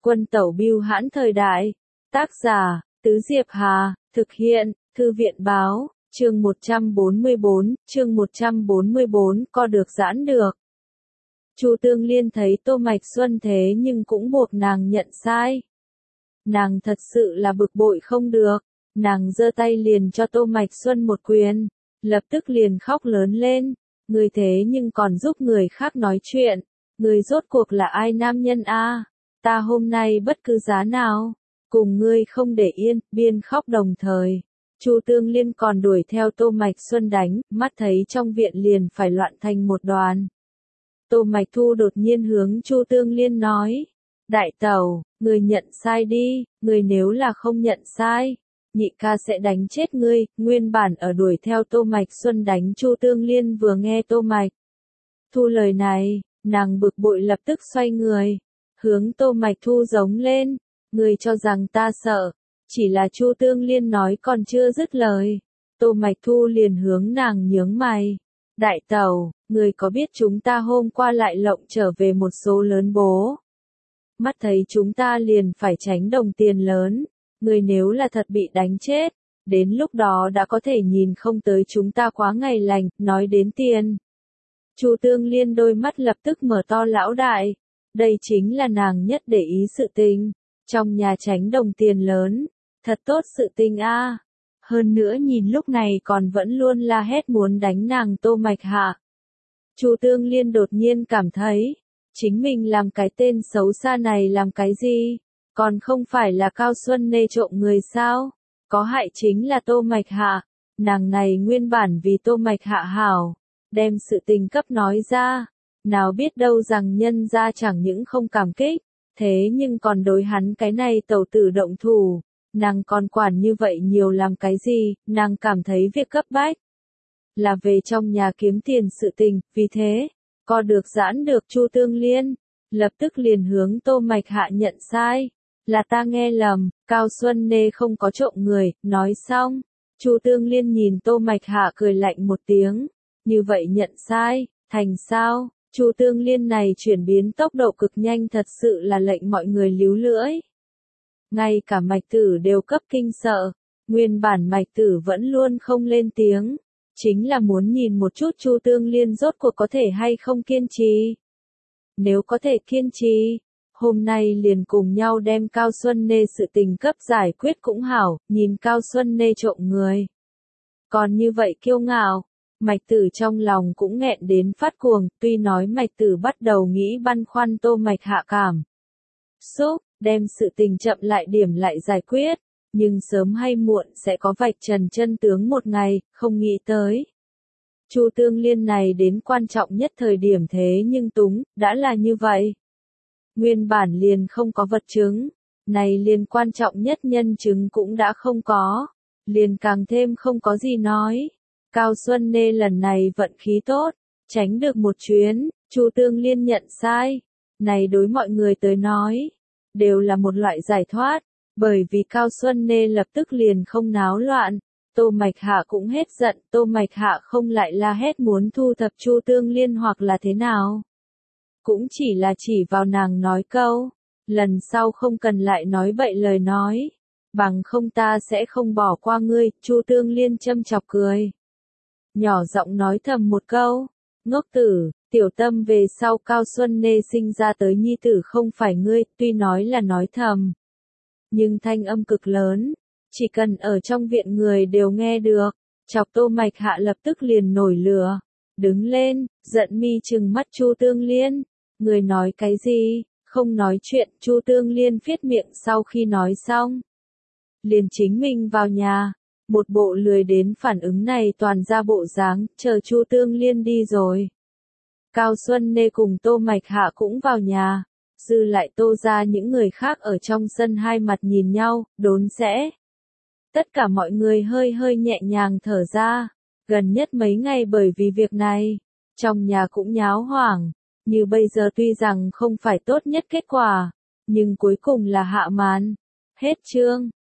Quân tẩu bưu hãn thời đại. Tác giả, Tứ Diệp Hà, thực hiện, Thư viện báo, chương 144, co được giãn được. Chu Tương Liên thấy Tô Mạch Xuân thế nhưng cũng buộc nàng nhận sai. Nàng thật sự là bực bội không được, nàng giơ tay liền cho Tô Mạch Xuân một quyền, lập tức liền khóc lớn lên, người thế nhưng còn giúp người khác nói chuyện, người rốt cuộc là ai nam nhân a? Ta hôm nay bất cứ giá nào, cùng ngươi không để yên, biên khóc đồng thời. Chu Tương Liên còn đuổi theo Tô Mạch Xuân đánh, mắt thấy trong viện liền phải loạn thành một đoàn. Tô Mạch Thu đột nhiên hướng Chu Tương Liên nói, đại tẩu, người nhận sai đi, người nếu là không nhận sai, nhị ca sẽ đánh chết ngươi. Nguyên bản ở đuổi theo Tô Mạch Xuân đánh Chu Tương Liên vừa nghe Tô Mạch Thu lời này, nàng bực bội lập tức xoay người, hướng Tô Mạch Thu giống lên, ngươi cho rằng ta sợ, chỉ là Chu Tương Liên nói còn chưa dứt lời, Tô Mạch Thu liền hướng nàng nhướng mày, đại tẩu, ngươi có biết chúng ta hôm qua lại lộng trở về một số lớn bố, mắt thấy chúng ta liền phải tránh đồng tiền lớn, ngươi nếu là thật bị đánh chết, đến lúc đó đã có thể nhìn không tới chúng ta quá ngày lành. Nói đến tiền, Chu Tương Liên đôi mắt lập tức mở to lão đại, đây chính là nàng nhất để ý sự tình, trong nhà tránh đồng tiền lớn, thật tốt sự tình a. Hơn nữa nhìn lúc này còn vẫn luôn la hét muốn đánh nàng Tô Mạch Hạ. Chu Tương Liên đột nhiên cảm thấy, chính mình làm cái tên xấu xa này làm cái gì, còn không phải là Cao Xuân Nê trộm người sao, có hại chính là Tô Mạch Hạ, nàng này nguyên bản vì Tô Mạch Hạ hảo, đem sự tình cấp nói ra, nào biết đâu rằng nhân ra chẳng những không cảm kích, thế nhưng còn đối hắn cái này tẩu tử động thủ, nàng còn quản như vậy nhiều làm cái gì, nàng cảm thấy việc cấp bách là về trong nhà kiếm tiền sự tình, vì thế, co được giãn được Chu Tương Liên, lập tức liền hướng Tô Mạch Hạ nhận sai, là ta nghe lầm, Cao Xuân Nê không có trộm người. Nói xong, Chu Tương Liên nhìn Tô Mạch Hạ cười lạnh một tiếng, như vậy nhận sai, thành sao? Chu Tương Liên này chuyển biến tốc độ cực nhanh thật sự là lệnh mọi người líu lưỡi. Ngay cả Mạch Tử đều cấp kinh sợ, nguyên bản Mạch Tử vẫn luôn không lên tiếng, chính là muốn nhìn một chút Chu Tương Liên rốt cuộc có thể hay không kiên trì. Nếu có thể kiên trì, hôm nay liền cùng nhau đem Cao Xuân Nê sự tình cấp giải quyết cũng hảo, nhìn Cao Xuân Nê trộm người. Còn như vậy kiêu ngạo, Mạch Tử trong lòng cũng nghẹn đến phát cuồng, tuy nói Mạch Tử bắt đầu nghĩ băn khoăn Tô Mạch Hạ cảm xúc, đem sự tình chậm lại điểm lại giải quyết, nhưng sớm hay muộn sẽ có vạch trần chân tướng một ngày, không nghĩ tới. Chu Tương Liên này đến quan trọng nhất thời điểm thế nhưng túng, đã là như vậy. Nguyên bản liền không có vật chứng, này liền quan trọng nhất nhân chứng cũng đã không có, liền càng thêm không có gì nói. Cao Xuân Nê lần này vận khí tốt, tránh được một chuyến, Chu Tương Liên nhận sai. Này đối mọi người tới nói, đều là một loại giải thoát, bởi vì Cao Xuân Nê lập tức liền không náo loạn. Tô Mạch Hạ cũng hết giận, Tô Mạch Hạ không lại la hét muốn thu thập Chu Tương Liên hoặc là thế nào. Cũng chỉ là chỉ vào nàng nói câu, lần sau không cần lại nói bậy lời nói, bằng không ta sẽ không bỏ qua ngươi. Chu Tương Liên châm chọc cười, nhỏ giọng nói thầm một câu, ngốc tử, tiểu tâm về sau Cao Xuân Nê sinh ra tới nhi tử không phải ngươi. Tuy nói là nói thầm, nhưng thanh âm cực lớn, chỉ cần ở trong viện người đều nghe được, chọc Tô Mạch Hạ lập tức liền nổi lửa, đứng lên, giận mi trừng mắt Chu Tương Liên, người nói cái gì, không nói chuyện. Chu Tương Liên phiết miệng sau khi nói xong, liền chính mình vào nhà, một bộ lười đến phản ứng này toàn ra bộ dáng, chờ Chu Tương Liên đi rồi. Cao Xuân Nê cùng Tô Mạch Hạ cũng vào nhà, dư lại Tô ra những người khác ở trong sân hai mặt nhìn nhau, đốn sẽ. Tất cả mọi người hơi hơi nhẹ nhàng thở ra, gần nhất mấy ngày bởi vì việc này, trong nhà cũng nháo hoảng, như bây giờ tuy rằng không phải tốt nhất kết quả, nhưng cuối cùng là hạ màn. Hết chương.